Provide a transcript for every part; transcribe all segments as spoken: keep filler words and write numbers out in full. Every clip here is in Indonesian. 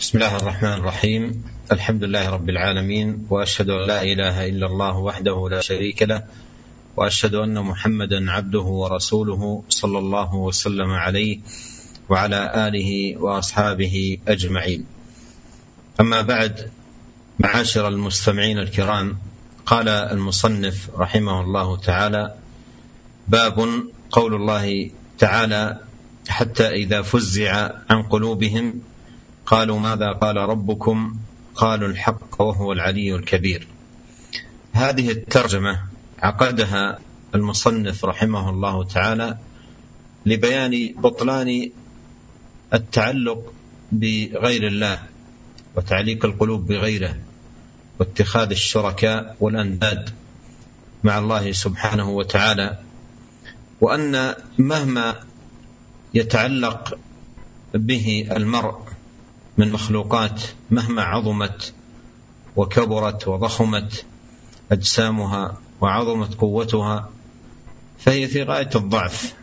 بسم الله الرحمن الرحيم. الحمد لله رب العالمين، وأشهد أن لا إله إلا الله وحده لا شريك له، وأشهد أن محمدا عبده ورسوله صلى الله وسلم عليه وعلى آله وأصحابه أجمعين. أما بعد، معاشر المستمعين الكرام، قال المصنف رحمه الله تعالى: باب قول الله تعالى: حتى إذا فزع عن قلوبهم قالوا ماذا قال ربكم قالوا الحق وهو العلي الكبير. هذه الترجمة عقدها المصنف رحمه الله تعالى لبيان بطلان التعلق بغير الله وتعليق القلوب بغيره واتخاذ الشركاء والأنداد مع الله سبحانه وتعالى، وأن مهما يتعلق به المرء من مخلوقات، مهما عظمت وكبرت وضخمت أجسامها وعظمت قوتها، فهي في غاية الضعف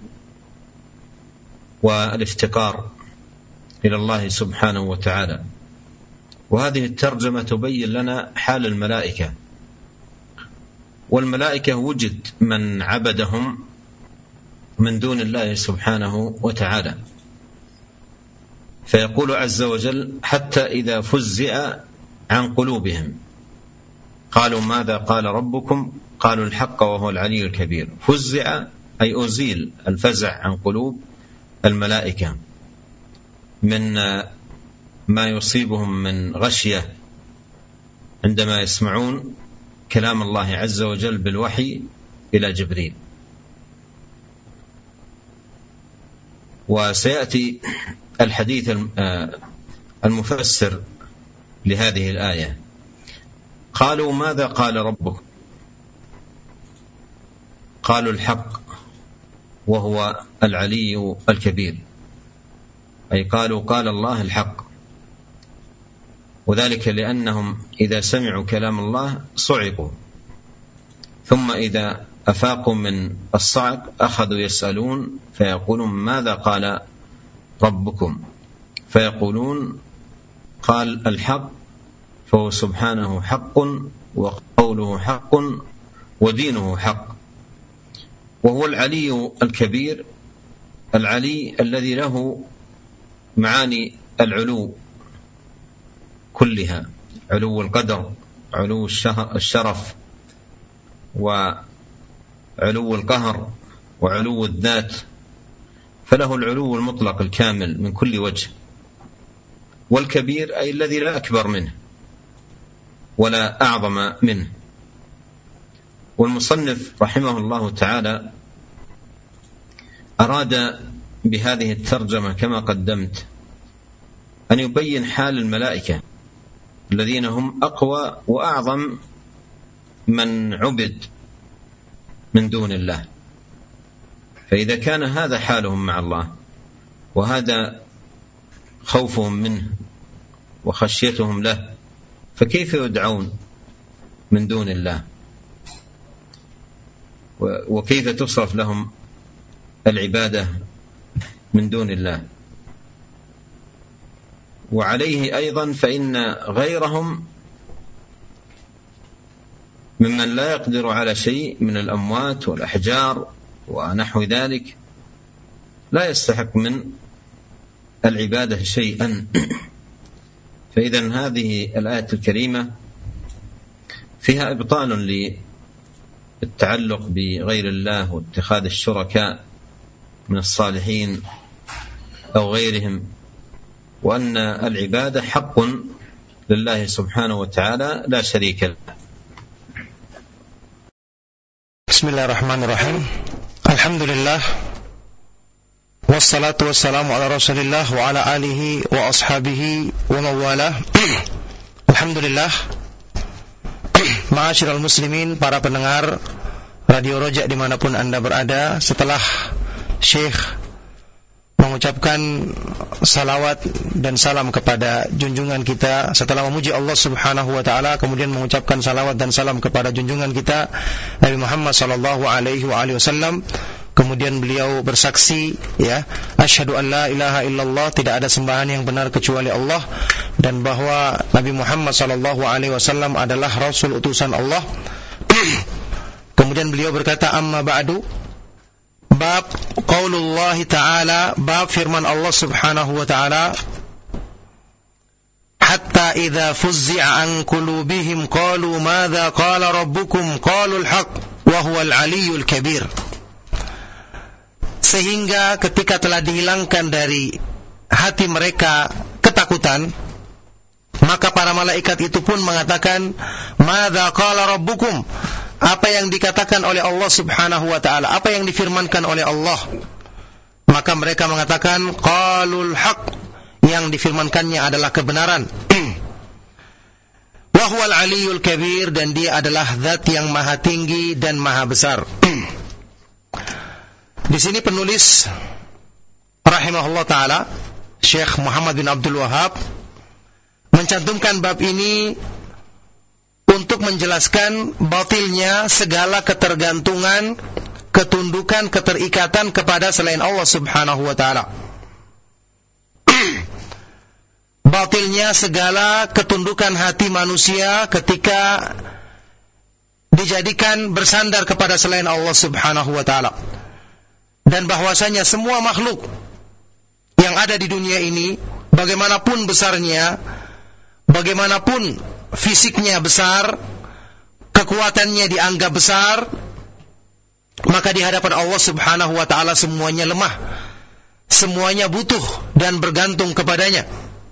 والافتقار إلى الله سبحانه وتعالى. وهذه الترجمة تبين لنا حال الملائكة، والملائكة وجد من عبدهم من دون الله سبحانه وتعالى، فيقول عز وجل: حتى إذا فزع عن قلوبهم قالوا ماذا قال ربكم قالوا الحق وهو العلي الكبير. فزع أي أزيل الفزع عن قلوب الملائكة من ما يصيبهم من غشية عندما يسمعون كلام الله عز وجل بالوحي إلى جبريل. وسيأتي الحديث المفسر لهذه الآية. قالوا ماذا قال ربك قالوا الحق وهو العلي الكبير، أي قالوا قال الله الحق، وذلك لأنهم إذا سمعوا كلام الله صعقوا، ثم إذا أفاقوا من الصعق أخذوا يسألون فيقولون ماذا قال ربكم، فيقولون قال الحق، فهو سبحانه حق وقوله حق ودينه حق، وهو العلي الكبير. العلي الذي له معاني العلو كلها: علو القدر، علو الشرف، وعلو القهر، وعلو الذات، فله العلو المطلق الكامل من كل وجه. والكبير أي الذي لا أكبر منه ولا أعظم منه. والمصنف رحمه الله تعالى أراد بهذه الترجمة كما قدمت أن يبين حال الملائكة الذين هم أقوى وأعظم من عبد من دون الله. فإذا كان هذا حالهم مع الله، وهذا خوفهم منه وخشيتهم له، فكيف يدعون من دون الله؟ وكيف تصرف لهم العبادة من دون الله؟ وعليه أيضا فإن غيرهم ممن لا يقدر على شيء من الأموات والأحجار ونحو ذلك لا يستحق من العبادة شيئا. فإذن هذه الآية الكريمة فيها إبطال للتعلق بغير الله واتخاذ الشركاء من الصالحين أو غيرهم، وأن العبادة حق لله سبحانه وتعالى لا شريك له. بسم الله الرحمن الرحيم. الحمد لله والصلاة والسلام على رسول الله وعلى آله وأصحابه ومن والاه. Alhamdulillah, ma'asyiral muslimin, para pendengar Radio Roja dimanapun Anda berada, setelah Syekh mengucapkan salawat dan salam kepada junjungan kita, setelah memuji Allah Subhanahu wa taala, kemudian mengucapkan salawat dan salam kepada junjungan kita Nabi Muhammad sallallahu alaihi wa alihi wasallam, Kemudian beliau bersaksi, ya, asyhadu an la ilaha illallah, tidak ada sembahan yang benar kecuali Allah, dan bahwa Nabi Muhammad sallallahu alaihi wasallam adalah rasul utusan Allah. Kemudian beliau berkata, amma ba'du, bab qaulullah ta'ala, bab firman Allah subhanahu wa ta'ala, hatta idza fuzzi'a an qulubihim qalu madza qala rabbukum qalu al-haq wa huwa al-'aliyyul kabir. Sehingga ketika telah dihilangkan dari hati mereka ketakutan, maka para malaikat itu pun mengatakan, madza qala rabbukum, apa yang dikatakan oleh Allah subhanahu wa ta'ala, apa yang difirmankan oleh Allah. Maka mereka mengatakan, qalul haq, yang difirmankannya adalah kebenaran. Wa huwal 'aliyyul kabir, dan dia adalah zat yang maha tinggi dan maha besar. Di sini penulis rahimahullah ta'ala, Syekh Muhammad bin Abdul Wahhab, mencantumkan bab ini untuk menjelaskan batilnya segala ketergantungan, ketundukan, keterikatan kepada selain Allah subhanahu wa ta'ala. Batilnya segala ketundukan hati manusia ketika dijadikan bersandar kepada selain Allah subhanahu wa ta'ala. Dan bahwasanya semua makhluk yang ada di dunia ini, bagaimanapun besarnya, bagaimanapun fisiknya besar, kekuatannya dianggap besar, maka di hadapan Allah subhanahu wa ta'ala semuanya lemah, semuanya butuh dan bergantung kepadanya.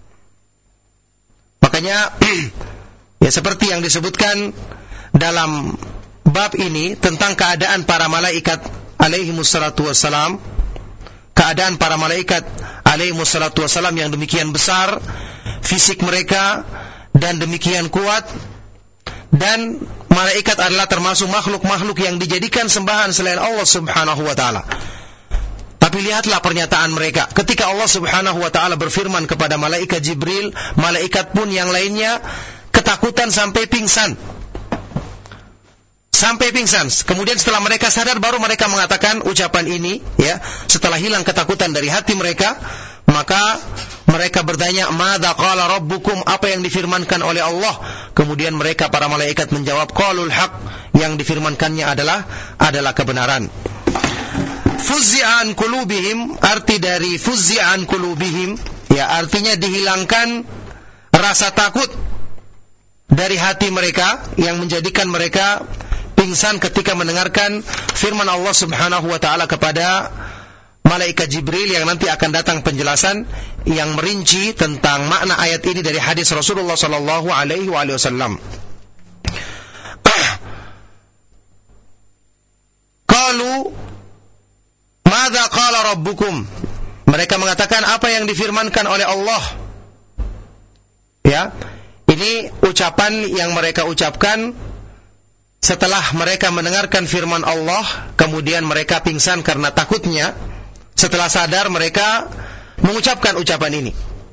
Makanya ya seperti yang disebutkan dalam bab ini tentang keadaan para malaikat alaihimussalatu wassalam, keadaan para malaikat alaihimussalatu wassalam yang demikian besar fisik mereka dan demikian kuat, dan malaikat adalah termasuk makhluk-makhluk yang dijadikan sembahan selain Allah subhanahu wa ta'ala. Tapi lihatlah pernyataan mereka ketika Allah subhanahu wa ta'ala berfirman kepada malaikat Jibril, malaikat pun yang lainnya ketakutan sampai pingsan. Sampai pingsan. Kemudian setelah mereka sadar, baru mereka mengatakan ucapan ini, ya, setelah hilang ketakutan dari hati mereka, maka mereka bertanya, madza qala rabbukum, apa yang difirmankan oleh Allah. Kemudian mereka para malaikat menjawab, qalul haq, yang difirmankannya adalah adalah kebenaran. Fuzzi'an qulubihim, arti dari fuzzi'an qulubihim, ya, artinya dihilangkan rasa takut dari hati mereka yang menjadikan mereka pingsan ketika mendengarkan firman Allah subhanahu wa ta'ala kepada malaikat Jibril, yang nanti akan datang penjelasan yang merinci tentang makna ayat ini dari hadis Rasulullah sallallahu alaihi wasallam. Qalu madza qala rabbukum, mereka mengatakan apa yang difirmankan oleh Allah. Ya, ini ucapan yang mereka ucapkan setelah mereka mendengarkan firman Allah, kemudian mereka pingsan karena takutnya. Setelah sadar mereka mengucapkan ucapan ini.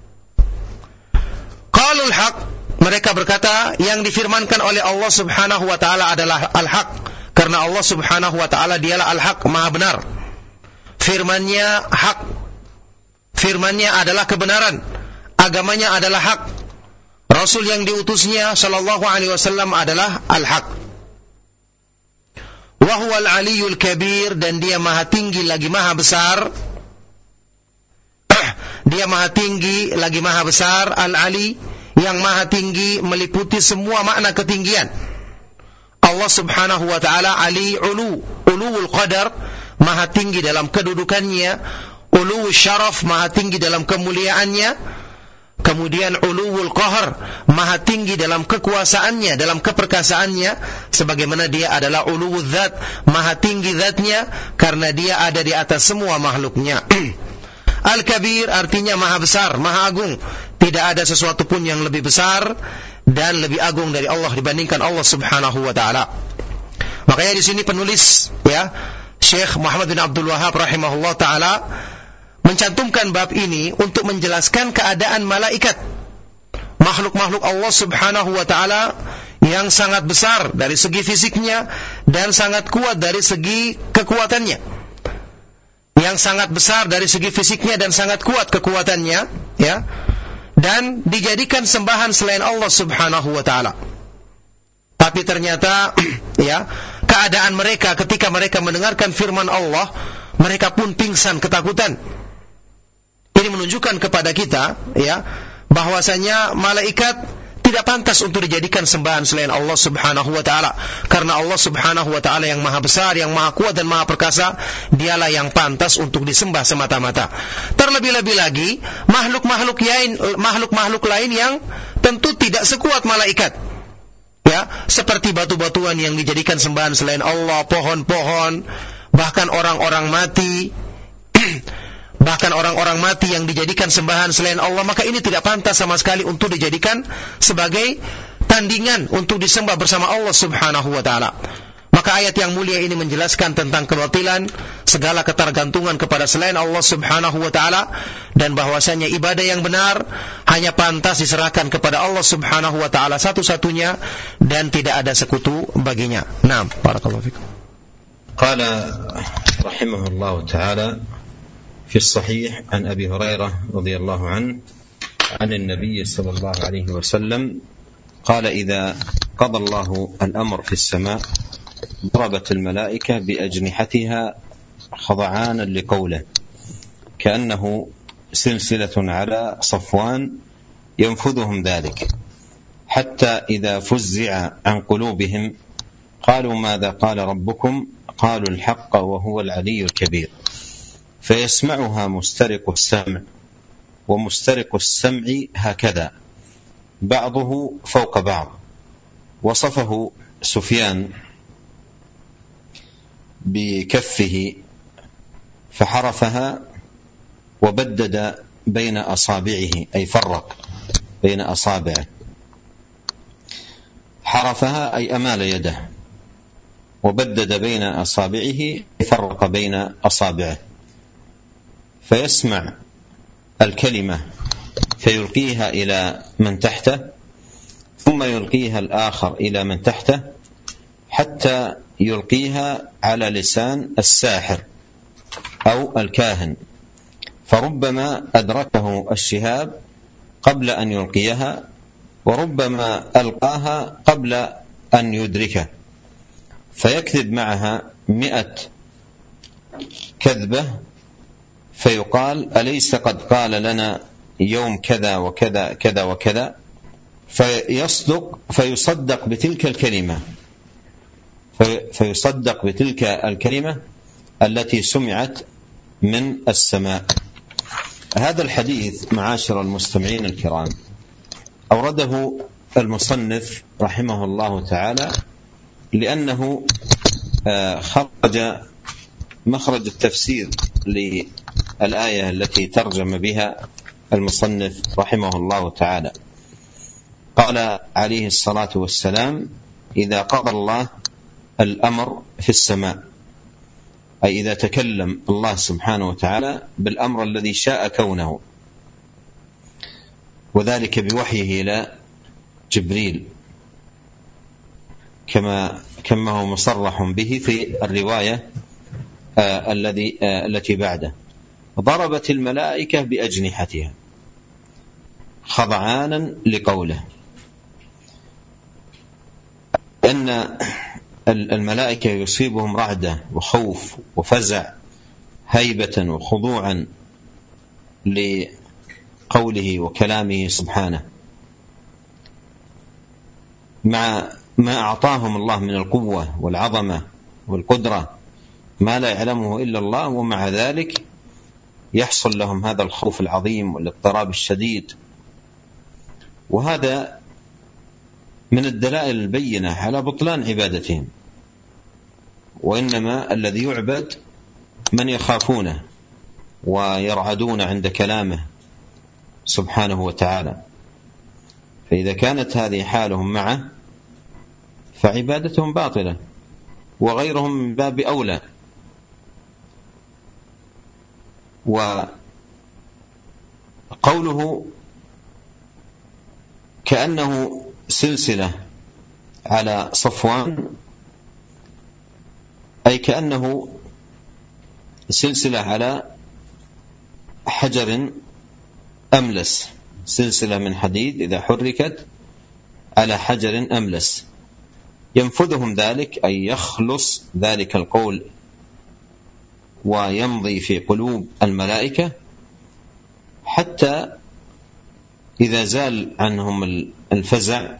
Qalul haq, mereka berkata yang difirmankan oleh Allah subhanahu wa ta'ala adalah al-haq, karena Allah subhanahu wa ta'ala dialah al-haq, maha benar. Firmannya hak, firmannya adalah kebenaran, agamanya adalah hak, Rasul yang diutusnya sallallahu alaihi wasallam adalah al-haq. Wa huwal 'aliyyul kabir, dan dia maha tinggi lagi maha besar. Dia maha tinggi lagi maha besar, al-'ali, yang maha tinggi meliputi semua makna ketinggian. Allah subhanahu wa ta'ala ali, ulu, uluwul qadar, maha tinggi dalam kedudukannya, uluwul syaraf, maha tinggi dalam kemuliaannya. Kemudian uluwul qahar, maha tinggi dalam kekuasaannya, dalam keperkasaannya, sebagaimana dia adalah uluwul zat, maha tinggi zatnya, karena dia ada di atas semua makhluknya. Al-kabir artinya maha besar, maha agung. Tidak ada sesuatu pun yang lebih besar dan lebih agung dari Allah dibandingkan Allah subhanahu wa ta'ala. Makanya di sini penulis, ya, Syekh Muhammad bin Abdul Wahhab rahimahullah ta'ala mencantumkan bab ini untuk menjelaskan keadaan malaikat, makhluk-makhluk Allah subhanahu wa ta'ala yang sangat besar dari segi fisiknya dan sangat kuat dari segi kekuatannya. Yang sangat besar dari segi fisiknya dan sangat kuat kekuatannya, ya. dan dijadikan sembahan selain Allah Subhanahu wa taala. Tapi ternyata ya, keadaan mereka ketika mereka mendengarkan firman Allah, mereka pun pingsan ketakutan. Ini menunjukkan kepada kita ya, bahwasanya malaikat tidak pantas untuk dijadikan sembahan selain Allah Subhanahu wa taala. Karena Allah Subhanahu wa taala yang maha besar, yang maha kuat dan maha perkasa, dialah yang pantas untuk disembah semata-mata. Terlebih-lebih lagi makhluk-makhluk lain, makhluk-makhluk lain yang tentu tidak sekuat malaikat. Ya, seperti batu-batuan yang dijadikan sembahan selain Allah, pohon-pohon, bahkan orang-orang mati, bahkan orang-orang mati yang dijadikan sembahan selain Allah, maka ini tidak pantas sama sekali untuk dijadikan sebagai tandingan untuk disembah bersama Allah Subhanahu wa taala. Maka ayat yang mulia ini menjelaskan tentang kebatilan segala ketergantungan kepada selain Allah Subhanahu wa taala, dan bahwasanya ibadah yang benar hanya pantas diserahkan kepada Allah Subhanahu wa taala satu-satunya dan tidak ada sekutu baginya. Naam, barakallahu fikum. Qala rahimahullahu taala fi as-sahih an Abi Hurairah radhiyallahu anhu an an-nabiy sallallahu alaihi wasallam qala idza qada Allahu al-amr fi as-sama' ضربت الملائكة بأجنحتها خضعانا لقوله كأنه سلسلة على صفوان ينفذهم ذلك حتى إذا فزع عن قلوبهم قالوا ماذا قال ربكم قالوا الحق وهو العلي الكبير فيسمعها مسترق السمع ومسترق السمع هكذا بعضه فوق بعض. وصفه سفيان بكفه فحرفها وبدد بين أصابعه أي فرق بين أصابعه، حرفها أي أمال يده، وبدد بين أصابعه فرق بين أصابعه، فيسمع الكلمة فيلقيها إلى من تحته ثم يلقيها الآخر إلى من تحته حتى يلقيها على لسان الساحر أو الكاهن، فربما أدركه الشهاب قبل أن يلقيها وربما ألقاها قبل أن يدركه، فيكذب معها مئة كذبة فيقال أليس قد قال لنا يوم كذا وكذا كذا وكذا، فيصدق فيصدق بتلك الكلمة فيصدق بتلك الكلمة التي سمعت من السماء. هذا الحديث معاشر المستمعين الكرام أورده المصنف رحمه الله تعالى لأنه خرج مخرج التفسير للآية التي ترجم بها المصنف رحمه الله تعالى. قال عليه الصلاة والسلام إذا قضى الله الأمر في السماء، أي إذا تكلم الله سبحانه وتعالى بالأمر الذي شاء كونه، وذلك بوحيه إلى جبريل كما كما هو مصرح به في الرواية آه الذي آه التي بعده. ضربت الملائكة بأجنحتها خضعانا لقوله، أن الملائكة يصيبهم رعدة وخوف وفزع هيبة وخضوعا لقوله وكلامه سبحانه، مع ما أعطاهم الله من القوة والعظمة والقدرة ما لا يعلمه إلا الله، ومع ذلك يحصل لهم هذا الخوف العظيم والاضطراب الشديد. وهذا من الدلائل البينة على بطلان عبادتهم، وإنما الذي يعبد من يخافونه ويرعدون عند كلامه سبحانه وتعالى. فإذا كانت هذه حالهم معه فعبادتهم باطلة، وغيرهم من باب أولى. وقوله كأنه سلسلة على صفوان، أي كأنه سلسلة على حجر أملس سلسلة من حديد إذا حركت على حجر أملس، ينفذهم ذلك أي يخلص ذلك القول ويمضي في قلوب الملائكة حتى إذا زال عنهم الفزع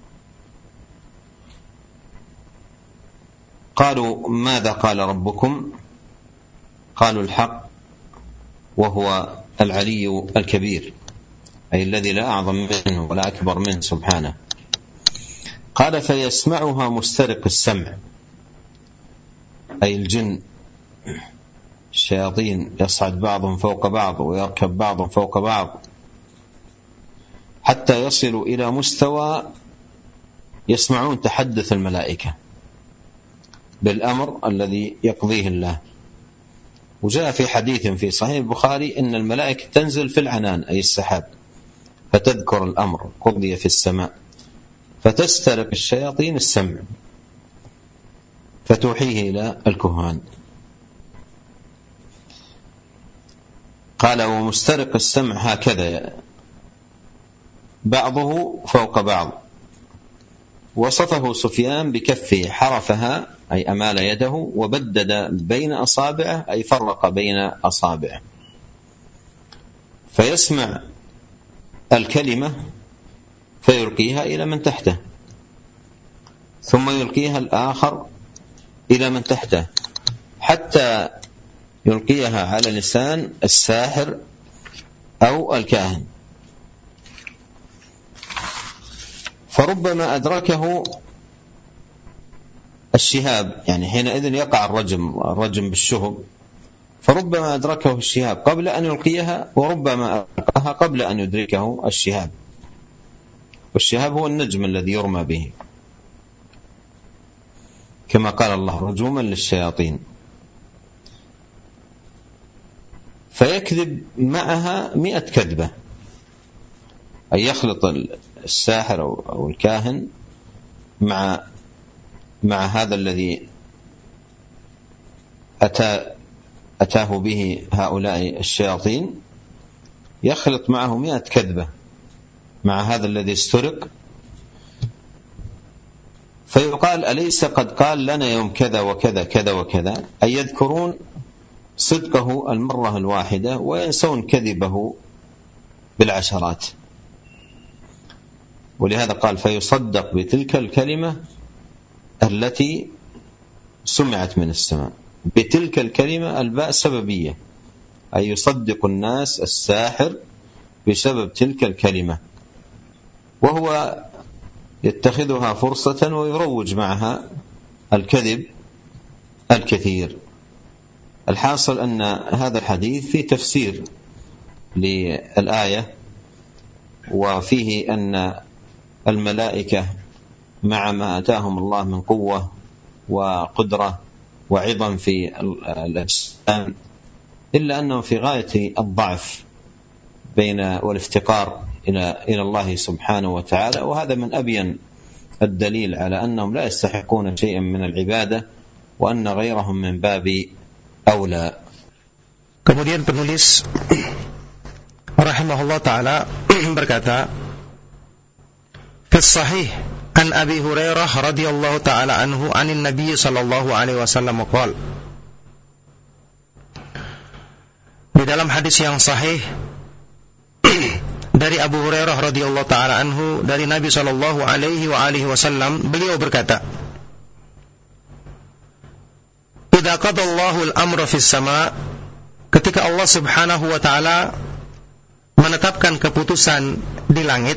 قالوا ماذا قال ربكم؟ قالوا الحق وهو العلي الكبير، أي الذي لا أعظم منه ولا أكبر منه سبحانه. قال فيسمعها مسترق السمع، أي الجن الشياطين يصعد بعضهم فوق بعض ويركب بعضهم فوق بعض حتى يصلوا إلى مستوى يسمعون تحدث الملائكة بالأمر الذي يقضيه الله. وجاء في حديث في صحيح البخاري إن الملائكة تنزل في العنان أي السحاب فتذكر الأمر قضي في السماء، فتسترق الشياطين السمع فتوحيه إلى الكهان. قال ومسترق السمع هكذا بعضه فوق بعض. وصفه سفيان بكفه حرفها أي أمال يده وبدد بين أصابعه أي فرق بين أصابعه، فيسمع الكلمة فيلقيها إلى من تحته ثم يلقيها الآخر إلى من تحته حتى يلقيها على لسان الساحر أو الكاهن، فربما أدركه الشهاب، يعني حينئذ يقع الرجم الرجم بالشهب، فربما أدركه الشهاب قبل أن يلقيها وربما ألقاها قبل أن يدركه الشهاب، والشهاب هو النجم الذي يرمى به كما قال الله رجوما للشياطين. فيكذب معها مئة كذبة، أي يخلط الساحر أو الكاهن مع مع هذا الذي أتى أتاه به هؤلاء الشياطين، يخلط معه مئة كذبة مع هذا الذي استرق، فيقال أليس قد قال لنا يوم كذا وكذا كذا وكذا، أي يذكرون صدقه المرة الواحدة وينسون كذبه بالعشرات. ولهذا قال فيصدق بتلك الكلمة التي سمعت من السماء. بتلك الكلمة الباء سببية، أي يصدق الناس الساحر بسبب تلك الكلمة، وهو يتخذها فرصة ويروج معها الكذب الكثير. الحاصل أن هذا الحديث فيه تفسير للآية، وفيه أن الملائكة مع ما أتاهم الله من قوة وقدرة وعظم في الأجسام إلا أنهم في غاية الضعف بين والافتقار إلى إلى الله سبحانه وتعالى، وهذا من أبين الدليل على أنهم لا يستحقون شيئا من العبادة وأن غيرهم من باب أولى. Kemudian penulis rahimahullah ta'ala berkata, fi sahih an Abi Hurairah radhiyallahu ta'ala anhu anin Nabi sallallahu alaihi wasallam qala, di dalam hadis yang sahih dari Abu Hurairah radhiyallahu ta'ala anhu dari Nabi sallallahu alaihi wa alihi wasallam, beliau berkata, idza qadallahu al-amra fis sama', ketika Allah subhanahu wa ta'ala menetapkan keputusan di langit,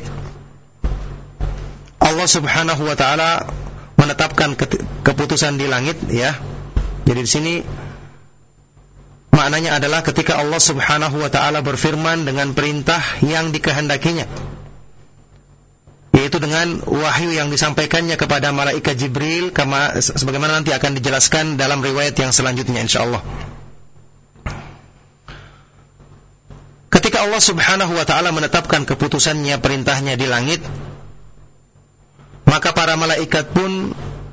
Allah subhanahu wa ta'ala menetapkan keputusan di langit, ya. Jadi di sini maknanya adalah ketika Allah subhanahu wa ta'ala berfirman dengan perintah yang dikehendakinya, yaitu dengan wahyu yang disampaikannya kepada malaikat Jibril, kama, sebagaimana nanti akan dijelaskan dalam riwayat yang selanjutnya insyaallah. Ketika Allah subhanahu wa ta'ala menetapkan keputusannya, perintahnya di langit, maka para malaikat pun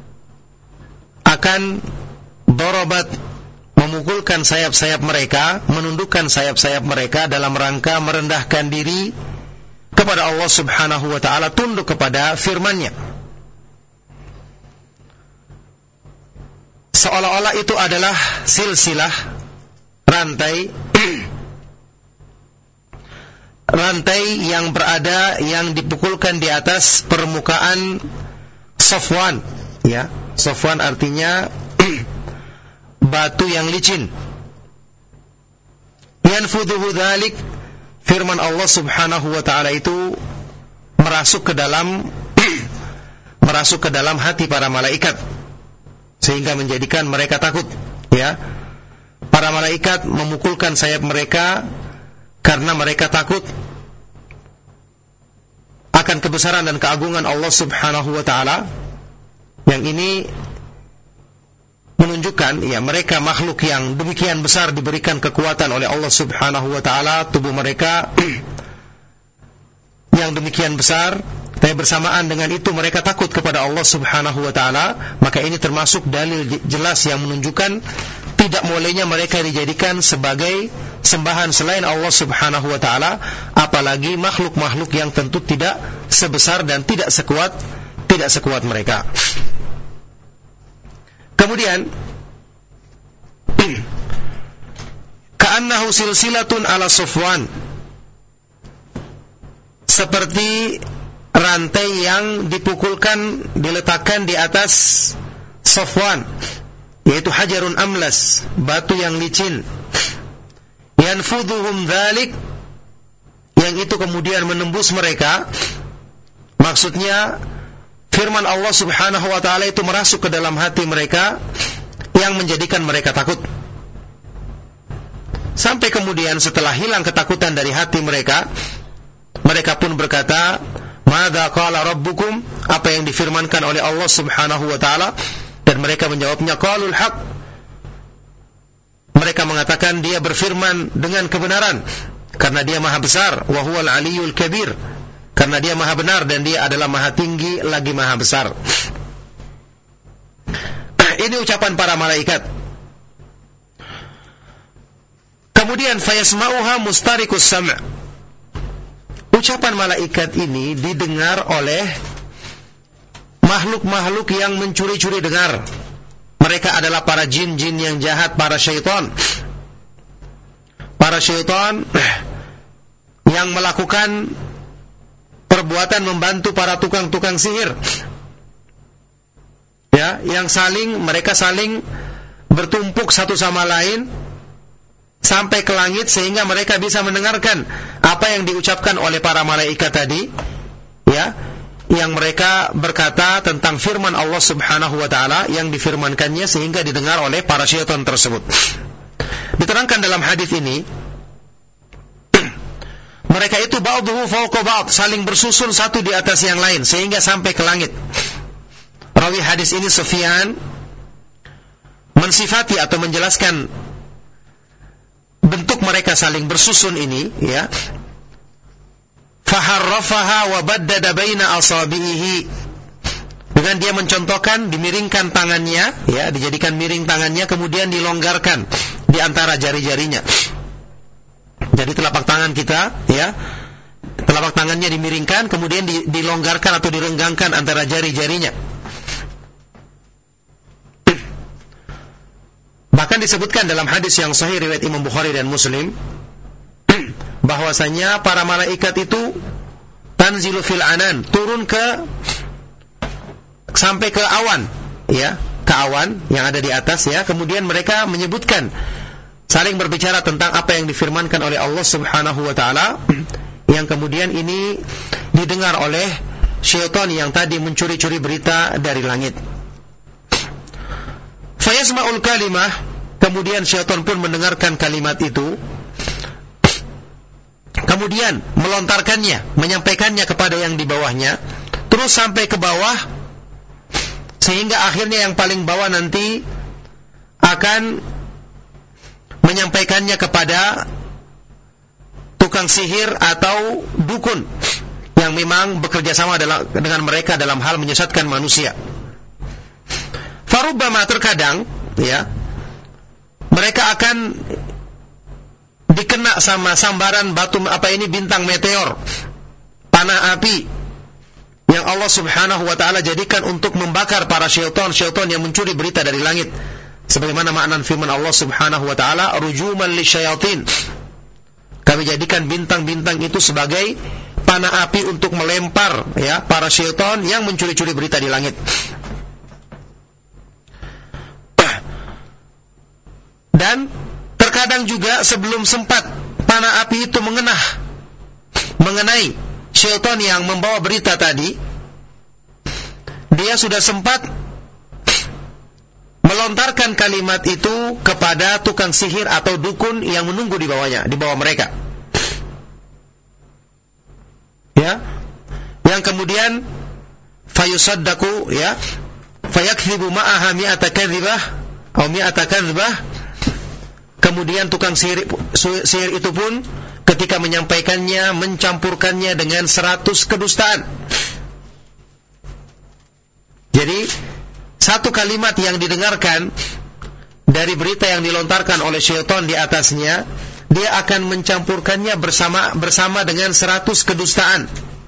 akan darabat, memukulkan sayap-sayap mereka, menundukkan sayap-sayap mereka dalam rangka merendahkan diri kepada Allah Subhanahu wa ta'ala, tunduk kepada firman-Nya. Seolah-olah itu adalah silsilah, rantai rantai yang berada, yang dipukulkan di atas permukaan Safwan, ya. Safwan artinya batu yang licin. Yanfudhuhu dzalik, firman Allah Subhanahu wa ta'ala itu merasuk ke dalam merasuk ke dalam hati para malaikat, sehingga menjadikan mereka takut, ya. Para malaikat memukulkan sayap mereka karena mereka takut akan kebesaran dan keagungan Allah Subhanahu wa ta'ala. Yang ini menunjukkan, ya, mereka makhluk yang demikian besar, diberikan kekuatan oleh Allah Subhanahu wa ta'ala, tubuh mereka yang demikian besar, tapi bersamaan dengan itu mereka takut kepada Allah Subhanahu wa ta'ala. Maka ini termasuk dalil jelas yang menunjukkan tidak bolehnya mereka dijadikan sebagai sembahan selain Allah Subhanahu wa ta'ala, apalagi makhluk-makhluk yang tentu tidak sebesar dan tidak sekuat tidak sekuat mereka. Kemudian ka'annahu silsilatun ala Safwan, seperti rantai yang dipukulkan, diletakkan di atas Safwan, yaitu hajarun amlas, batu yang licin. Yanfudhuhum dzalik, yang itu kemudian menembus mereka. Maksudnya firman Allah Subhanahu wa ta'ala itu merasuk ke dalam hati mereka, yang menjadikan mereka takut. Sampai kemudian setelah hilang ketakutan dari hati mereka, mereka pun berkata, "Madza qala rabbukum?" Apa yang difirmankan oleh Allah Subhanahu wa ta'ala? Dan mereka menjawabnya, "Qalul haq." Mereka mengatakan dia berfirman dengan kebenaran, karena dia maha besar, wa huwal aliyyul kabir, karena dia maha benar dan dia adalah maha tinggi lagi maha besar. Ini ucapan para malaikat. Kemudian fayasma'uha mustarikus sam'. Ucapan malaikat ini didengar oleh makhluk-makhluk yang mencuri-curi dengar. Mereka adalah para jin-jin yang jahat, para syaitan. Para syaitan yang melakukan perbuatan membantu para tukang-tukang sihir, ya, yang saling mereka saling bertumpuk satu sama lain sampai ke langit, sehingga mereka bisa mendengarkan apa yang diucapkan oleh para malaikat tadi, ya, yang mereka berkata tentang firman Allah Subhanahu wa ta'ala yang difirmankannya, sehingga didengar oleh para syaitan tersebut. Diterangkan dalam hadis ini, mereka itu ba'duhu fawqa ba'd, saling bersusun satu di atas yang lain sehingga sampai ke langit. Rawi hadis ini Sufyan mensifati atau menjelaskan bentuk mereka saling bersusun ini, ya. Faharrafaha wa baddada baina asabihi, dengan dia mencontohkan, dimiringkan tangannya, ya, dijadikan miring tangannya, kemudian dilonggarkan di antara jari-jarinya. Jadi telapak tangan kita, ya, telapak tangannya dimiringkan, kemudian dilonggarkan atau direnggangkan antara jari-jarinya. Bahkan disebutkan dalam hadis yang sahih riwayat Imam Bukhari dan Muslim, bahwasanya para malaikat itu tanzilu fil anan, turun ke sampai ke awan, ya, ke awan yang ada di atas, ya. Kemudian mereka menyebutkan, saling berbicara tentang apa yang difirmankan oleh Allah Subhanahu wa ta'ala, yang kemudian ini didengar oleh syaitan yang tadi mencuri-curi berita dari langit. Fayasma'ul kalimah, kemudian syaitan pun mendengarkan kalimat itu, kemudian melontarkannya, menyampaikannya kepada yang di bawahnya, terus sampai ke bawah, sehingga akhirnya yang paling bawah nanti akan menyampaikannya kepada tukang sihir atau dukun yang memang bekerja sama dengan mereka dalam hal menyesatkan manusia. Farubbama, terkadang, ya, mereka akan dikena sama sambaran batu, apa ini, bintang meteor, panah api yang Allah Subhanahu wa taala jadikan untuk membakar para syaitan-syaitan yang mencuri berita dari langit. Sebagaimana makna firman Allah Subhanahu wa taala, rujuman lisyayatin. Kami jadikan bintang-bintang itu sebagai panah api untuk melempar ya para syaitan yang mencuri-curi berita di langit. Dan terkadang juga sebelum sempat panah api itu mengenah mengenai syaitan yang membawa berita tadi, dia sudah sempat melontarkan kalimat itu kepada tukang sihir atau dukun yang menunggu di bawahnya, di bawah mereka. Ya, yang kemudian fayusaddaku ya, fayakthibu ma'aha mi'ata kadhibah atau mi'ata kadhibah. Kemudian tukang sihir, sihir itu pun ketika menyampaikannya mencampurkannya dengan seratus kedustaan. Jadi satu kalimat yang didengarkan dari berita yang dilontarkan oleh syaitan di atasnya, dia akan mencampurkannya bersama bersama dengan seratus kedustaan.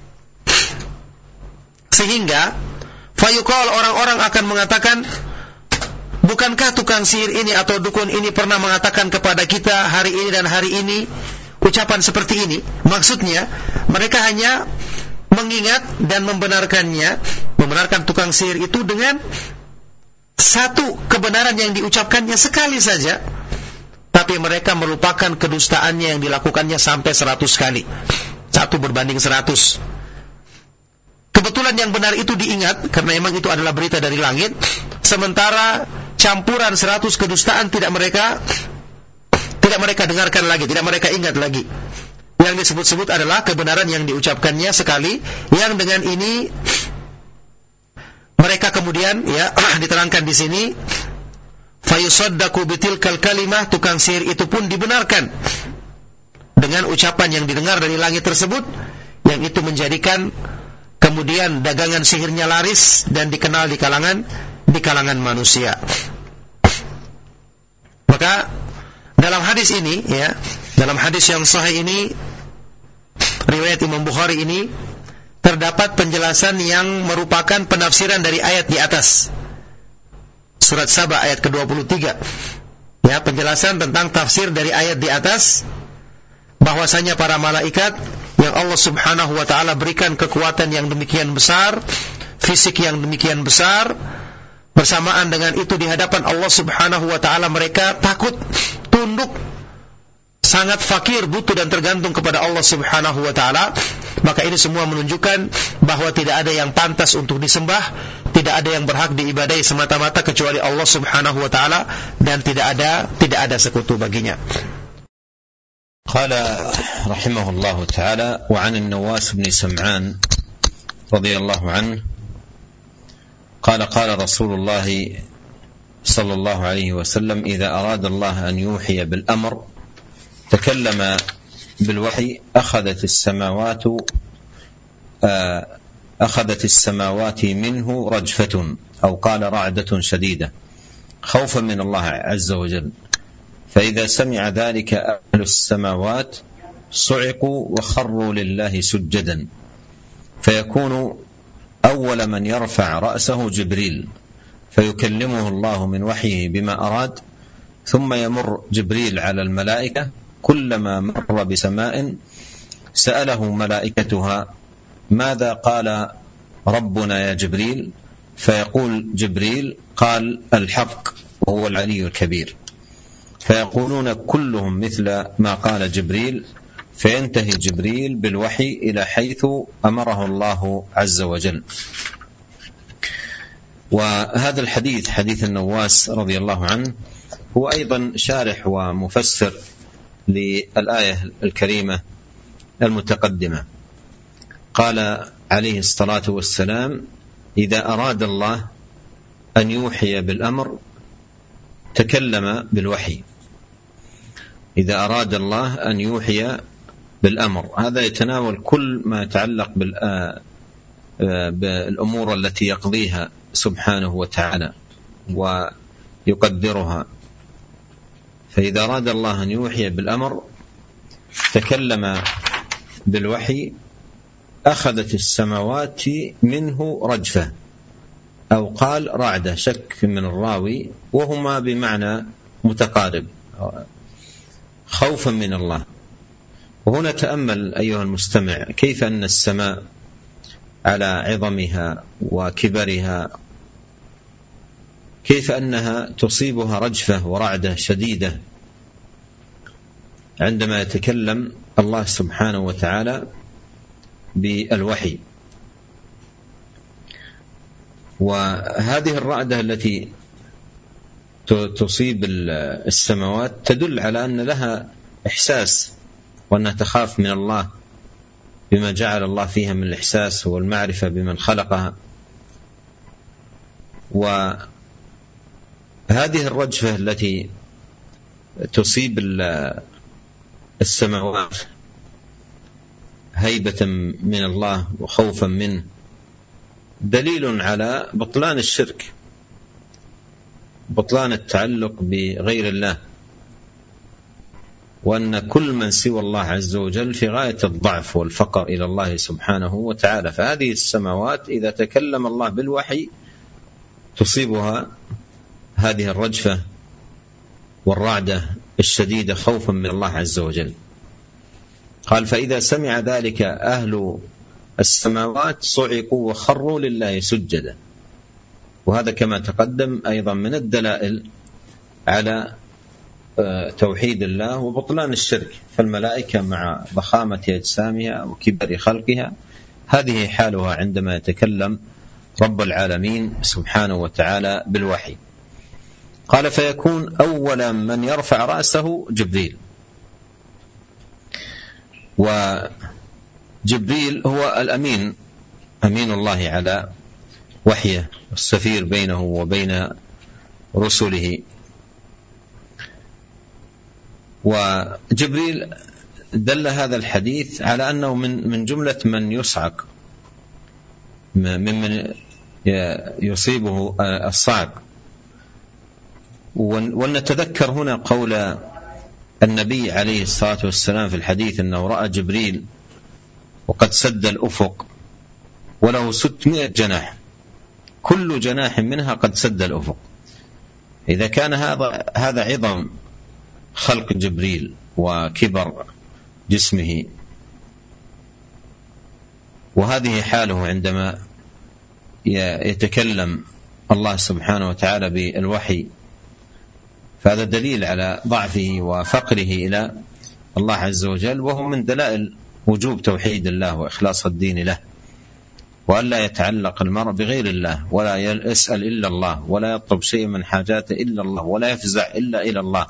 Sehingga fayuqal, orang-orang akan mengatakan, bukankah tukang sihir ini atau dukun ini pernah mengatakan kepada kita hari ini dan hari ini ucapan seperti ini? Maksudnya mereka hanya mengingat dan membenarkannya, membenarkan tukang sihir itu dengan satu kebenaran yang diucapkannya sekali saja, tapi mereka melupakan kedustaannya yang dilakukannya sampai seratus kali. Satu berbanding seratus. Kebetulan yang benar itu diingat karena memang itu adalah berita dari langit, sementara campuran seratus kedustaan tidak mereka tidak mereka dengarkan lagi, tidak mereka ingat lagi. Yang disebut-sebut adalah kebenaran yang diucapkannya sekali, yang dengan ini mereka kemudian ya diterangkan di sini, fayusaddaqu bitilkal kalimah, tukang sihir itu pun dibenarkan dengan ucapan yang didengar dari langit tersebut, yang itu menjadikan kemudian dagangan sihirnya laris dan dikenal di kalangan di kalangan manusia. Maka dalam hadis ini ya, dalam hadis yang sahih ini, riwayat Imam Bukhari ini, terdapat penjelasan yang merupakan penafsiran dari ayat di atas. Surat Saba ayat ke dua puluh tiga. Ya, penjelasan tentang tafsir dari ayat di atas, bahwasanya para malaikat yang Allah Subhanahu wa taala berikan kekuatan yang demikian besar, fisik yang demikian besar, bersamaan dengan itu di hadapan Allah Subhanahu wa taala mereka takut, tunduk, sangat fakir, butuh dan tergantung kepada Allah Subhanahu wa taala. Maka ini semua menunjukkan bahwa tidak ada yang pantas untuk disembah, tidak ada yang berhak diibadahi semata-mata kecuali Allah Subhanahu wa taala, dan tidak ada tidak ada sekutu baginya. Qala rahimahullahu taala wa 'an an-Nawas bin Sam'an radhiyallahu anhu qala qala Rasulullah sallallahu alaihi wasallam idza arada Allah an yuhiya bil amr takallama بالوحي أخذت السماوات أخذت السماوات منه رجفة أو قال رعدة شديدة خوفا من الله عز وجل فإذا سمع ذلك أهل السماوات صعقوا وخروا لله سجدا فيكون أول من يرفع رأسه جبريل فيكلمه الله من وحيه بما أراد ثم يمر جبريل على الملائكة كلما مر بسماء سأله ملائكتها ماذا قال ربنا يا جبريل فيقول جبريل قال الحق وهو العلي الكبير فيقولون كلهم مثل ما قال جبريل فينتهي جبريل بالوحي إلى حيث أمره الله عز وجل. وهذا الحديث حديث النواس رضي الله عنه هو أيضا شارح ومفسر للآية الكريمة المتقدمة. قال عليه الصلاة والسلام إذا أراد الله أن يوحي بالأمر تكلم بالوحي. إذا أراد الله أن يوحي بالأمر، هذا يتناول كل ما يتعلق بالأمور التي يقضيها سبحانه وتعالى ويقدرها. فإذا أراد الله أن يوحي بالأمر تكلم بالوحي أخذت السماوات منه رجفة، أو قال رعدة، شك من الراوي، وهما بمعنى متقارب، خوفا من الله. وهنا تأمل أيها المستمع كيف أن السماء على عظمها وكبرها، كيف أنها تصيبها رجفة ورعدة شديدة عندما يتكلم الله سبحانه وتعالى بالوحي. وهذه الرعدة التي تصيب السماوات تدل على أن لها إحساس، وأنها تخاف من الله بما جعل الله فيها من الإحساس والمعرفة بمن خلقها. وهذه الرجفة التي تصيب السماوات هيبة من الله وخوفا منه دليل على بطلان الشرك، بطلان التعلق بغير الله، وأن كل من سوى الله عز وجل في غاية الضعف والفقر إلى الله سبحانه وتعالى. فهذه السماوات إذا تكلم الله بالوحي تصيبها هذه الرجفة والرعدة الشديدة خوفا من الله عز وجل. قال فإذا سمع ذلك أهل السماوات صعقوا وخروا لله سجدا. وهذا كما تقدم أيضا من الدلائل على توحيد الله وبطلان الشرك. فالملائكة مع ضخامة أجسامها وكبر خلقها هذه حالها عندما يتكلم رب العالمين سبحانه وتعالى بالوحي. قال فيكون أول من يرفع رأسه جبريل. وجبريل هو الأمين، أمين الله على وحيه، السفير بينه وبين رسله. وجبريل دل هذا الحديث على أنه من من جملة من يصعق، ممن يصيبه الصعق. ونتذكر هنا قول النبي عليه الصلاة والسلام في الحديث أنه رأى جبريل وقد سد الأفق وله ستمائة جناح، كل جناح منها قد سد الأفق. إذا كان هذا هذا عظم خلق جبريل وكبر جسمه، وهذه حاله عندما يتكلم الله سبحانه وتعالى بالوحي، فهذا دليل على ضعفه وفقره إلى الله عز وجل، وهو من دلائل وجوب توحيد الله وإخلاص الدين له، وأن لا يتعلق المرء بغير الله، ولا يسأل إلا الله، ولا يطلب شيء من حاجاته إلا الله، ولا يفزع إلا إلى الله.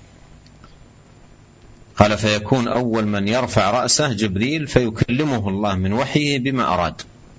قال فيكون أول من يرفع رأسه جبريل فيكلمه الله من وحيه بما أراد،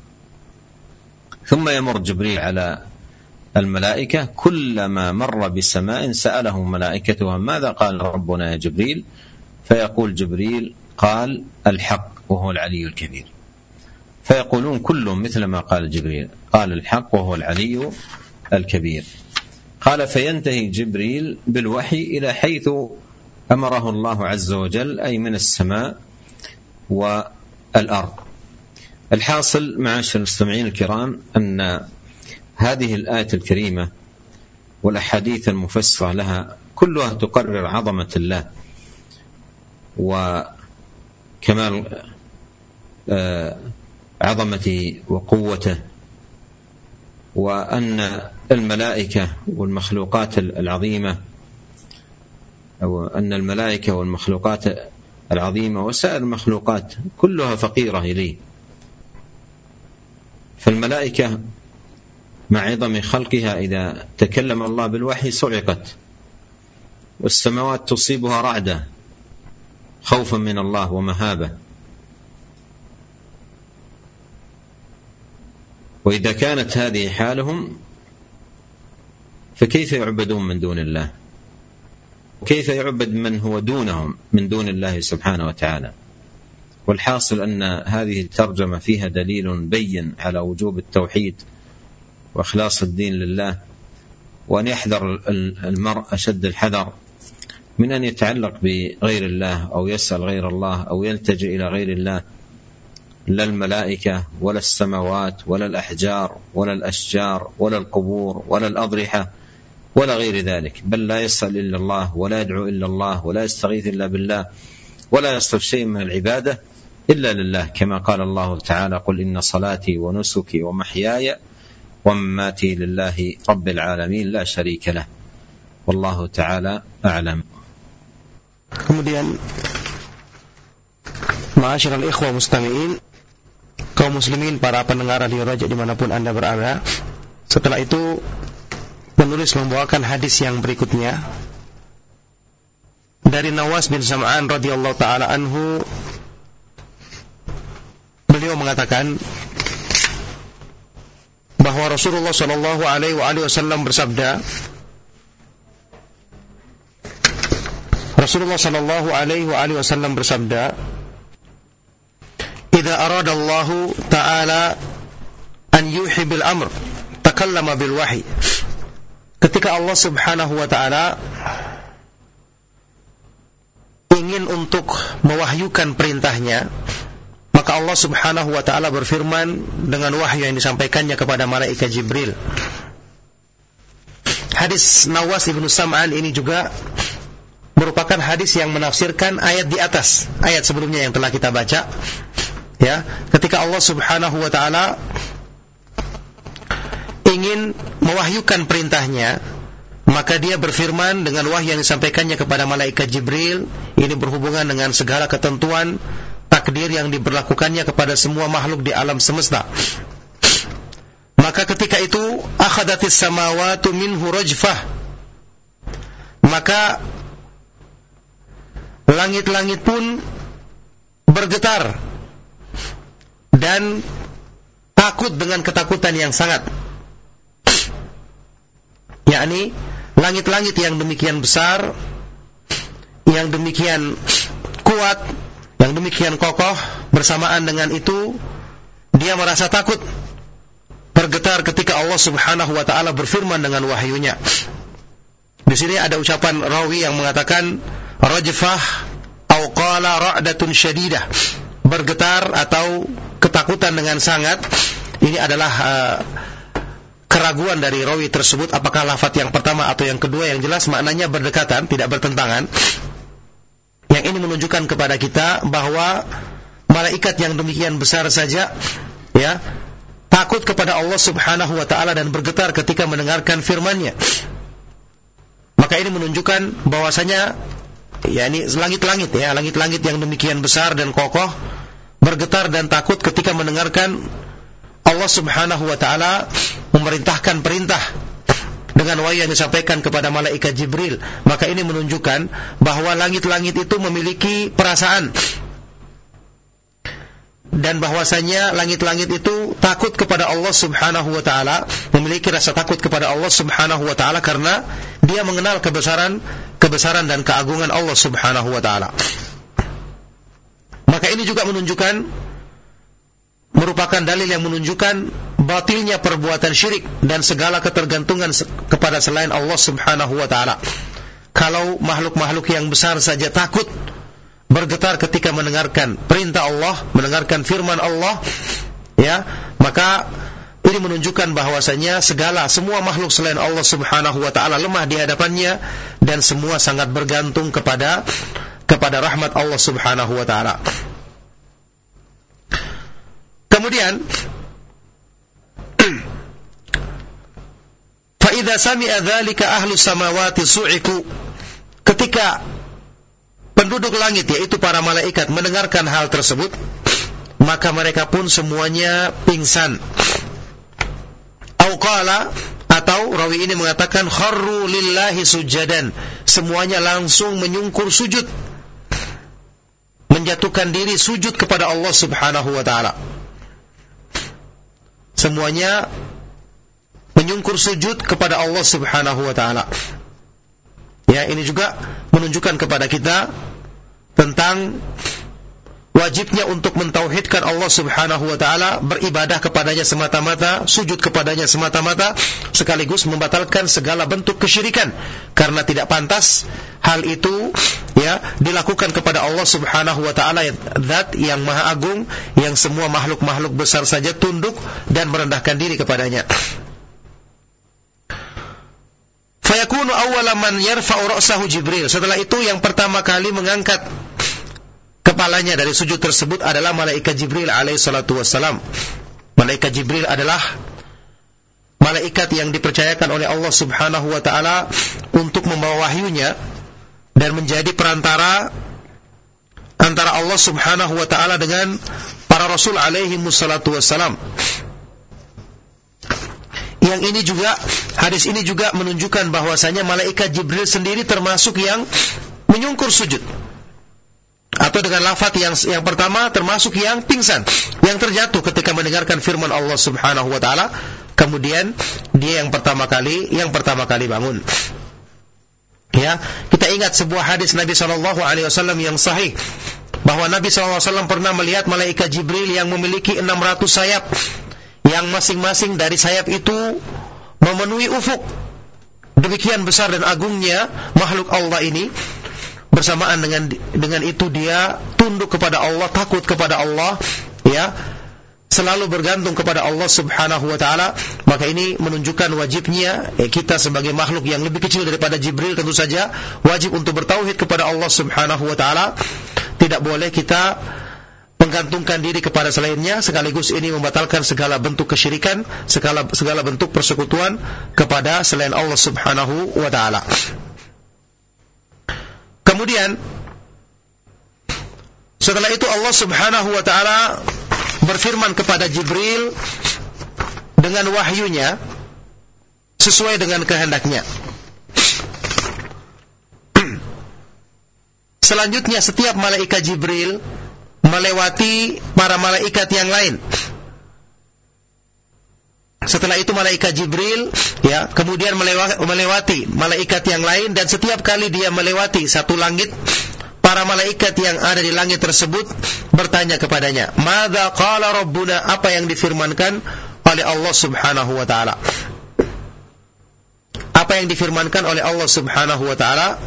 ثم يمر جبريل على الملائكة، كلما مر بسماء سأله ملائكتها ماذا قال ربنا يا جبريل؟ فيقول جبريل قال الحق وهو العلي الكبير. فيقولون كلهم مثل ما قال جبريل، قال الحق وهو العلي الكبير. قال فينتهي جبريل بالوحي إلى حيث أمره الله عز وجل، أي من السماء والأرض. الحاصل معاشر المستمعين الكرام أن هذه الآية الكريمة والأحاديث المفسرة لها كلها تقرر عظمة الله وكمال عظمته وقوته، وأن الملائكة والمخلوقات العظيمة أو أن الملائكة والمخلوقات العظيمة وسائر المخلوقات كلها فقيرة إليه. فالملائكة مع عظم خلقها إذا تكلم الله بالوحي صعقت، والسماوات تصيبها رعدة خوفا من الله ومهابة. وإذا كانت هذه حالهم فكيف يعبدون من دون الله؟ وكيف يعبد من هو دونهم من دون الله سبحانه وتعالى؟ والحاصل أن هذه الترجمة فيها دليل بين على وجوب التوحيد وإخلاص الدين لله، وأن يحذر المرء أشد الحذر من أن يتعلق بغير الله أو يسأل غير الله أو يلتجئ إلى غير الله لا الملائكة ولا السماوات ولا الأحجار ولا الأشجار ولا القبور ولا الأضرحة ولا غير ذلك، بل لا يسأل إلا الله ولا يدعو إلا الله ولا يستغيث إلا بالله ولا يصرف شيء من العبادة إلا لله، كما قال الله تعالى: قل إن صلاتي ونسكي ومحياي ومماتي لله رب العالمين لا شريك له، والله تعالى أعلم. Kemudian, ma'asyiral ikhwah mustami'in, kaum muslimin, para pendengar radio Raja dimanapun Anda berada, setelah itu penulis membawakan hadis yang berikutnya dari Nawas bin Sam'an radhiyallahu taala anhu. Beliau mengatakan bahwa Rasulullah sallallahu alaihi wasallam bersabda, Rasulullah sallallahu alaihi wasallam bersabda, "Idza arada Allah taala an yuhibbil amr, takallama bil wahyi." Ketika Allah Subhanahu wa taala ingin untuk mewahyukan perintahnya, maka Allah Subhanahu wa taala berfirman dengan wahyu yang disampaikannya kepada malaikat Jibril. Hadis Nawas ibnu Sam'an ini juga merupakan hadis yang menafsirkan ayat di atas, ayat sebelumnya yang telah kita baca. Ya, ketika Allah Subhanahu wa taala ingin mewahyukan perintahnya, maka dia berfirman dengan wahyu yang disampaikannya kepada malaikat Jibril. Ini berhubungan dengan segala ketentuan takdir yang diberlakukannya kepada semua makhluk di alam semesta. Maka ketika itu akhadatis samawatu minhu rajfah, maka langit-langit pun bergetar dan takut dengan ketakutan yang sangat. Yakni langit-langit yang demikian besar, yang demikian kuat, yang demikian kokoh, bersamaan dengan itu dia merasa takut, bergetar ketika Allah Subhanahu wa taala berfirman dengan wahyunya. Di sini ada ucapan rawi yang mengatakan rajfah atau qala ra'datun syadidah, bergetar atau ketakutan dengan sangat. Ini adalah uh, keraguan dari rawi tersebut, apakah lafaz yang pertama atau yang kedua. Yang jelas maknanya berdekatan, tidak bertentangan. Yang ini menunjukkan kepada kita bahwa malaikat yang demikian besar saja, ya, takut kepada Allah Subhanahu wa taala dan bergetar ketika mendengarkan firman-Nya. Maka ini menunjukkan bahwasanya, ya, ini langit-langit, ya, langit-langit yang demikian besar dan kokoh bergetar dan takut ketika mendengarkan Allah Subhanahu wa taala memerintahkan perintah dengan wahyu yang disampaikan kepada malaikat Jibril. Maka ini menunjukkan bahwa langit-langit itu memiliki perasaan, dan bahwasanya langit-langit itu takut kepada Allah Subhanahu wa taala, memiliki rasa takut kepada Allah Subhanahu wa taala karena dia mengenal kebesaran kebesaran dan keagungan Allah Subhanahu wa taala. Maka ini juga menunjukkan, merupakan dalil yang menunjukkan batilnya perbuatan syirik dan segala ketergantungan kepada selain Allah Subhanahu wa taala. Kalau makhluk-makhluk yang besar saja takut, bergetar ketika mendengarkan perintah Allah, mendengarkan firman Allah, ya, maka ini menunjukkan bahwasanya segala semua makhluk selain Allah Subhanahu wa taala lemah di hadapannya dan semua sangat bergantung kepada kepada rahmat Allah Subhanahu wa taala. Kemudian fa idza sami'a dzalika ahlus samawati su'iku, ketika penduduk langit, yaitu para malaikat, mendengarkan hal tersebut, maka mereka pun semuanya pingsan. Au qala, atau rawi ini mengatakan kharru lillahi sujadan, semuanya langsung menyungkur sujud, menjatuhkan diri sujud kepada Allah Subhanahu wa taala. Semuanya menyungkur sujud kepada Allah Subhanahu wa taala. Ya, ini juga menunjukkan kepada kita tentang wajibnya untuk mentauhidkan Allah Subhanahu wa taala, beribadah kepadanya semata-mata, sujud kepadanya semata-mata, sekaligus membatalkan segala bentuk kesyirikan, karena tidak pantas hal itu ya dilakukan kepada Allah Subhanahu wa taala, zat yang maha agung, yang semua makhluk-makhluk besar saja tunduk dan merendahkan diri kepadanya. Fayakunu awwala man yarfa'u ra'sahu Jibril. Setelah itu yang pertama kali mengangkat kepalanya dari sujud tersebut adalah malaikat Jibril alaihi salatu wassalam. Malaikat Jibril adalah malaikat yang dipercayakan oleh Allah Subhanahu wa taala untuk membawa wahyunya dan menjadi perantara antara Allah Subhanahu wa taala dengan para rasul alaihi wassalatu wassalam. Yang ini juga, hadis ini juga menunjukkan bahwasanya malaikat Jibril sendiri termasuk yang menyungkur sujud. Atau dengan lafaz yang yang pertama termasuk yang pingsan, yang terjatuh ketika mendengarkan firman Allah Subhanahu wa taala, kemudian dia yang pertama kali yang pertama kali bangun. Ya, kita ingat sebuah hadis Nabi sallallahu alaihi wasallam yang sahih bahwa Nabi sallallahu alaihi wasallam pernah melihat malaikat Jibril yang memiliki enam ratus sayap, yang masing-masing dari sayap itu memenuhi ufuk. Demikian besar dan agungnya makhluk Allah ini. Bersamaan dengan dengan itu dia tunduk kepada Allah, takut kepada Allah, ya, selalu bergantung kepada Allah Subhanahu wa taala. Maka ini menunjukkan wajibnya eh, kita sebagai makhluk yang lebih kecil daripada Jibril tentu saja wajib untuk bertauhid kepada Allah Subhanahu wa taala. Tidak boleh kita menggantungkan diri kepada selainnya, sekaligus ini membatalkan segala bentuk kesyirikan, segala segala bentuk persekutuan kepada selain Allah Subhanahu wa taala. Kemudian setelah itu Allah Subhanahu wa taala berfirman kepada Jibril dengan wahyunya sesuai dengan kehendaknya. Selanjutnya setiap malaikat Jibril melewati para malaikat yang lain. Setelah itu malaikat Jibril ya kemudian melewati malaikat yang lain, dan setiap kali dia melewati satu langit, para malaikat yang ada di langit tersebut bertanya kepadanya, "Madza qala rabbuna?" Apa yang difirmankan oleh Allah Subhanahu wa taala? Apa yang difirmankan oleh Allah Subhanahu wa taala?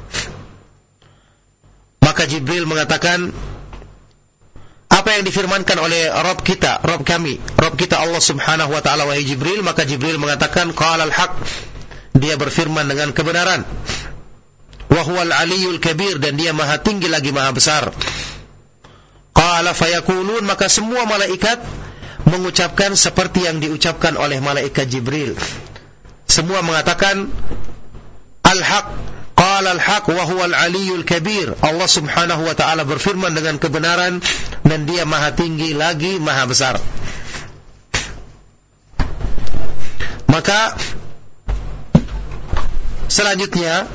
Maka Jibril mengatakan, apa yang difirmankan oleh Rabb kita, Rabb kami, Rabb kita Allah Subhanahu wa taala, wahai Jibril. Maka Jibril mengatakan, qala al-haq, dia berfirman dengan kebenaran. Wa huwal aliyyul kabir, dan dia maha tinggi lagi maha besar. Qala fayaqulun, maka semua malaikat mengucapkan seperti yang diucapkan oleh malaikat Jibril. Semua mengatakan al-haq. Qala al-haq wa huwa al-aliyyul kabir. Allah Subhanahu wa taala berfirman dengan kebenaran, dan dia maha tinggi lagi maha besar. Maka selanjutnya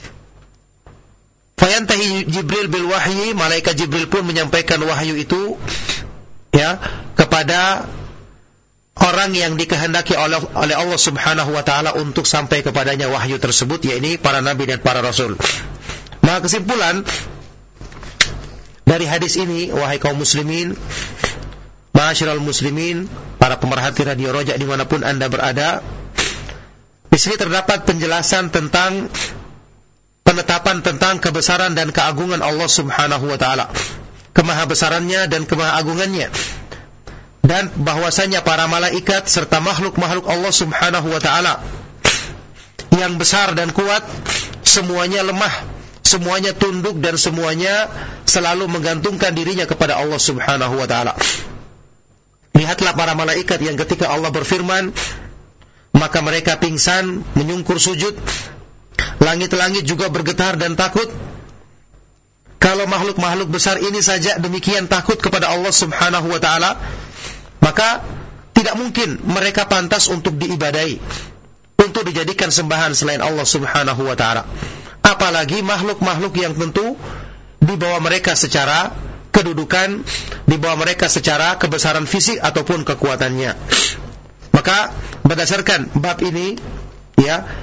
fayantahi Jibril bil wahyi, malaikat Jibril pun menyampaikan wahyu itu ya kepada orang yang dikehendaki oleh, oleh Allah Subhanahu wa taala untuk sampai kepadanya wahyu tersebut, yakni para nabi dan para rasul. Maka kesimpulan dari hadis ini, wahai kaum muslimin, ma'asyiral muslimin, para pemerhati radio Roja dimanapun Anda berada, di sini terdapat penjelasan tentang penetapan tentang kebesaran dan keagungan Allah Subhanahu wa taala, kemahabesarannya dan kemahagungannya, dan bahwasanya para malaikat serta makhluk-makhluk Allah Subhanahu wa taala yang besar dan kuat semuanya lemah, semuanya tunduk, dan semuanya selalu menggantungkan dirinya kepada Allah Subhanahu wa taala. Lihatlah para malaikat yang ketika Allah berfirman, maka mereka pingsan, menyungkur sujud. Langit-langit juga bergetar dan takut. Kalau makhluk-makhluk besar ini saja demikian takut kepada Allah Subhanahu wa taala, maka tidak mungkin mereka pantas untuk diibadahi, untuk dijadikan sembahan selain Allah Subhanahu wa taala. Apalagi makhluk-makhluk yang tentu di bawah mereka secara kedudukan, di bawah mereka secara kebesaran fisik ataupun kekuatannya. Maka berdasarkan bab ini ya, kita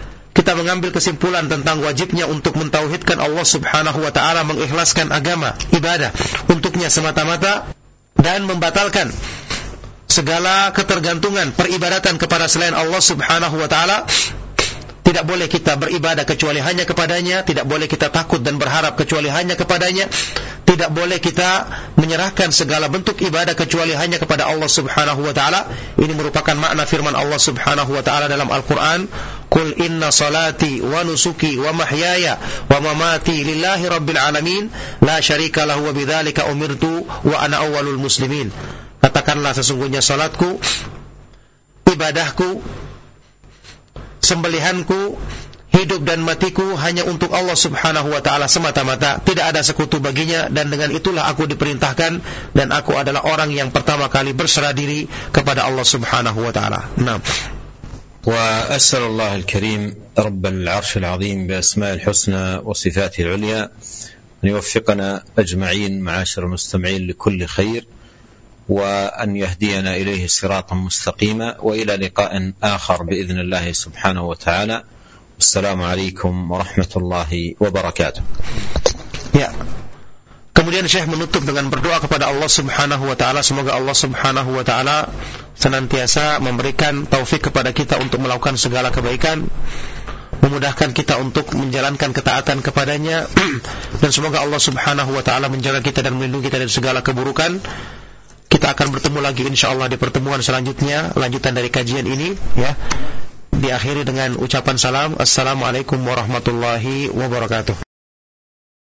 kita mengambil kesimpulan tentang wajibnya untuk mentauhidkan Allah Subhanahu wa taala, mengikhlaskan agama, ibadah untuknya semata-mata, dan membatalkan segala ketergantungan peribadatan kepada selain Allah Subhanahu wa taala. Tidak boleh kita beribadah kecuali hanya kepadanya, tidak boleh kita takut dan berharap kecuali hanya kepadanya, tidak boleh kita menyerahkan segala bentuk ibadah kecuali hanya kepada Allah Subhanahu wa taala. Ini merupakan makna firman Allah Subhanahu wa taala dalam Al-Qur'an, "Qul inna salati wa nusuki wa mahyaya wa mamati lillahi rabbil alamin, la syarika lahu wa bidzalika umirtu wa ana awwalul muslimin." Katakanlah, sesungguhnya salatku, ibadahku, sembelihanku, hidup dan matiku hanya untuk Allah Subhanahu wa taala semata-mata, tidak ada sekutu baginya, dan dengan itulah aku diperintahkan, dan aku adalah orang yang pertama kali berserah diri kepada Allah Subhanahu wa taala. Nah, وأسأل الله الكريم رب العرش العظيم بأسماء الحسنى وصفاته العليا أن يوفقنا أجمعين معاشر المستمعين لكل خير، وأن يهدينا إليه صراطا مستقيما، وإلى لقاء آخر بإذن الله سبحانه وتعالى. السلام عليكم ورحمة الله وبركاته. Ya. Kemudian Syekh menutup dengan berdoa kepada Allah Subhanahu wa taala, semoga Allah Subhanahu wa taala senantiasa memberikan taufik kepada kita untuk melakukan segala kebaikan, memudahkan kita untuk menjalankan ketaatan kepadanya, dan semoga Allah Subhanahu wa taala menjaga kita dan melindungi kita dari segala keburukan. Kita akan bertemu lagi insyaallah di pertemuan selanjutnya, lanjutan dari kajian ini, ya. Diakhiri dengan ucapan salam, assalamualaikum warahmatullahi wabarakatuh.